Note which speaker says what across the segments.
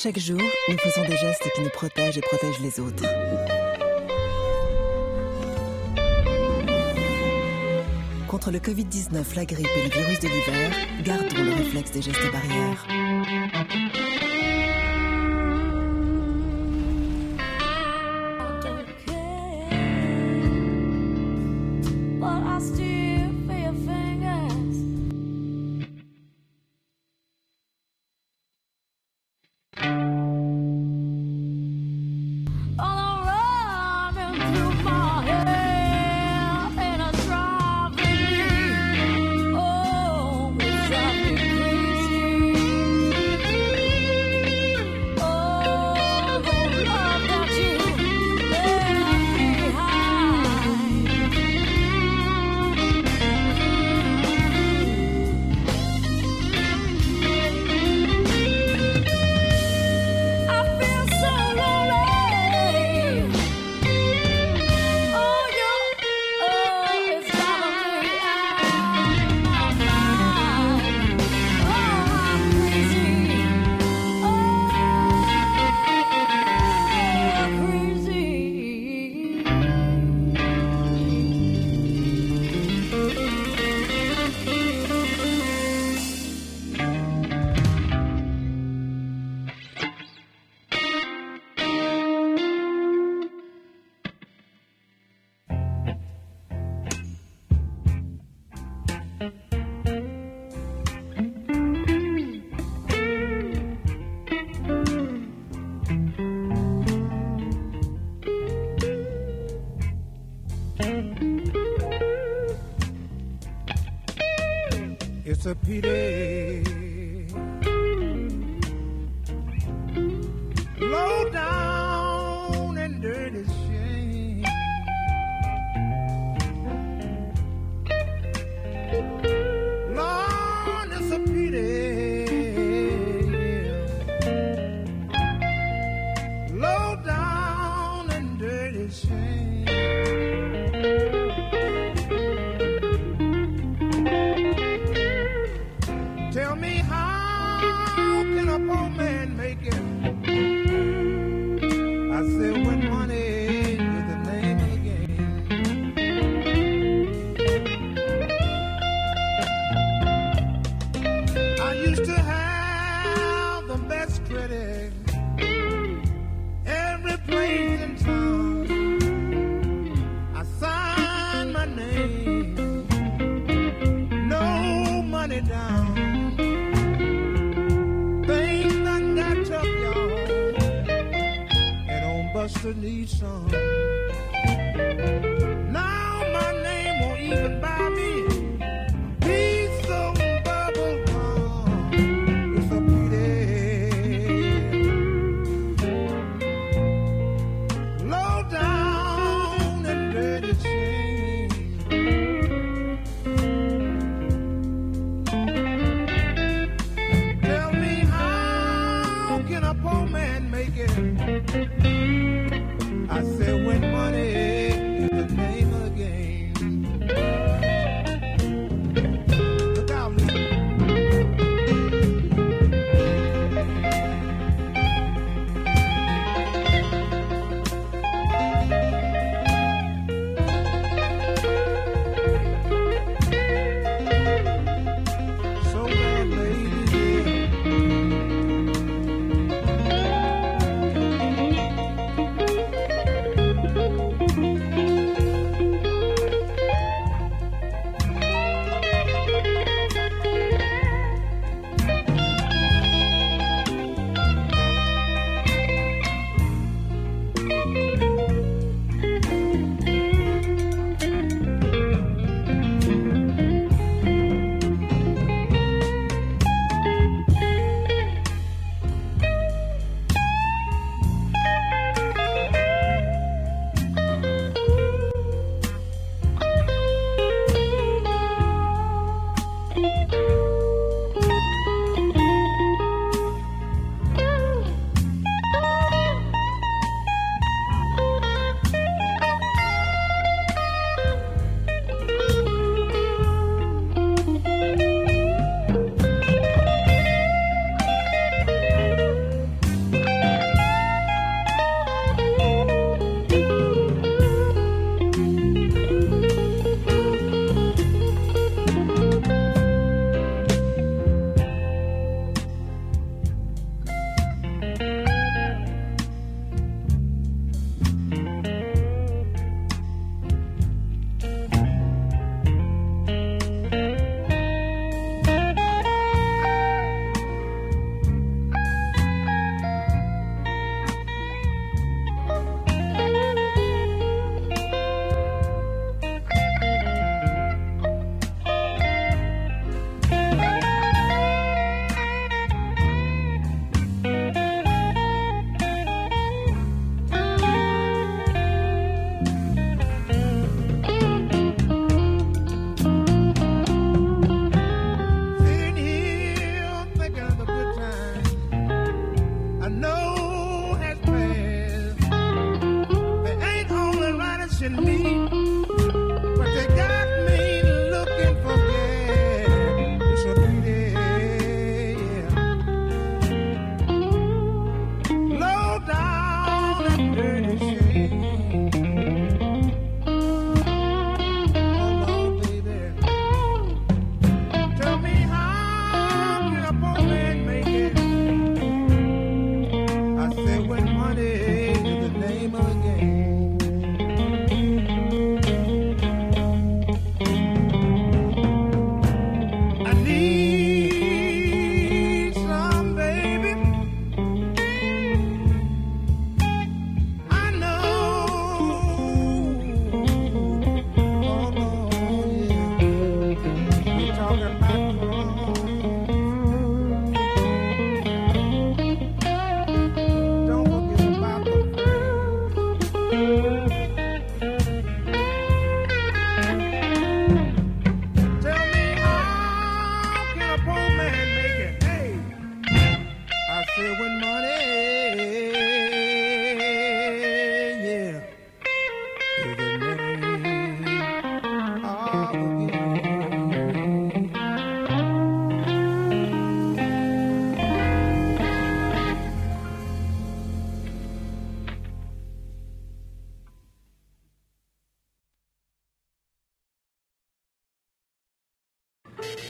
Speaker 1: Chaque jour, nous faisons des gestes qui nous protègent et protègent les autres. Contre le Covid-19, la grippe et le virus de l'hiver, gardons le réflexe des gestes barrières.
Speaker 2: It's a pity, low down and dirty shame. Lord, it's a pity, low down and dirty shame. Tell me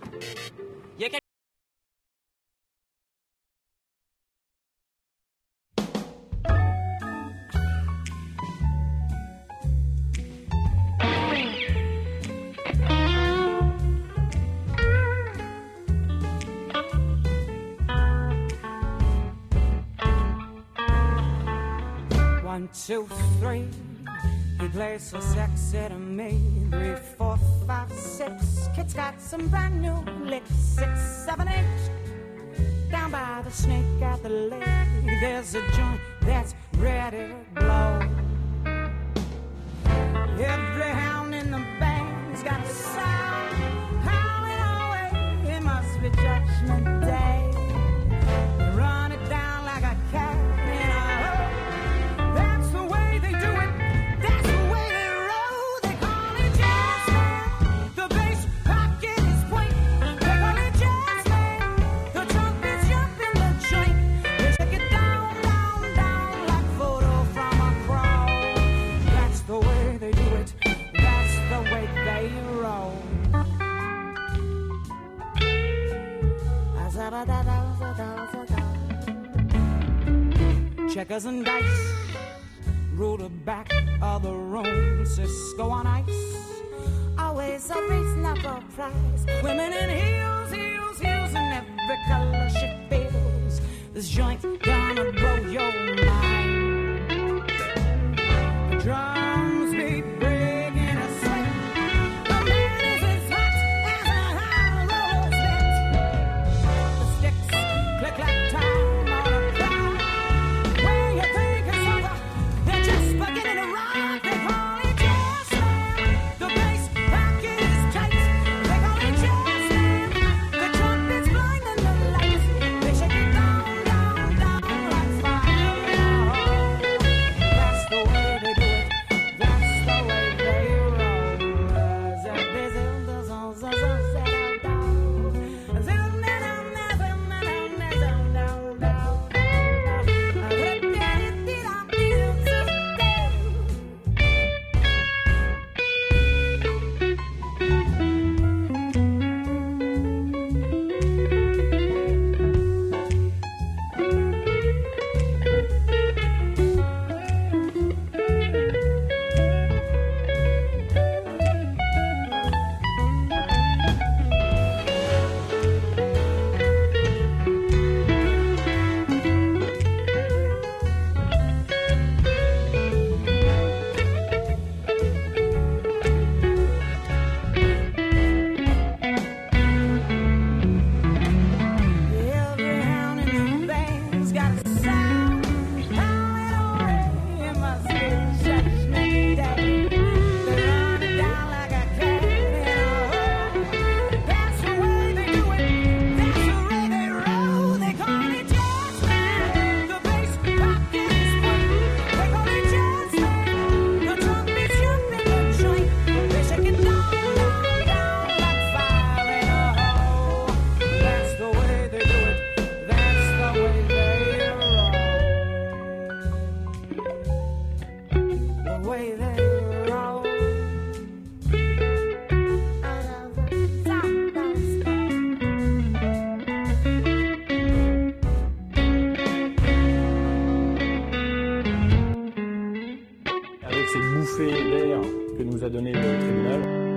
Speaker 3: Il y a quelqu'un...
Speaker 2: One, two, three. He plays so sexy to me. 3, 4, 5, 6. Kid's got some brand new licks. 6, 7, 8. Down by the snake at the lake, there's a joint that's ready to blow. Every hound in the band's got a sound howling away. It must be Judgment Day. Run it down like a cat in a hole. That's the way they do it. That's the way they roll. They call it jazz man. The bass pocket is point. They call it jazz man. The trumpets jump in the joint. They shake it down, down, down like photo from a crowd. That's the way they do it. That's the way they roll. Checkers and dice rule the back of the room. Cisco on ice, always a reasonable price. Women in heels, heels, heels, in every color she feels. This joint gonna blow your mind. The drums beat big in a sweat. The man is as hot as a high rose net. The sticks click like time on a cloud. When you think it's over, they're just beginning to rock. They call it jazz man. The bass pocket is tight. They call it jazz man. The trumpets blinding the lights. They shake it down, down, down like fire. That's the way they do it. That's the way they roll.
Speaker 4: Avec cette bouffée d'air que nous a donné le tribunal.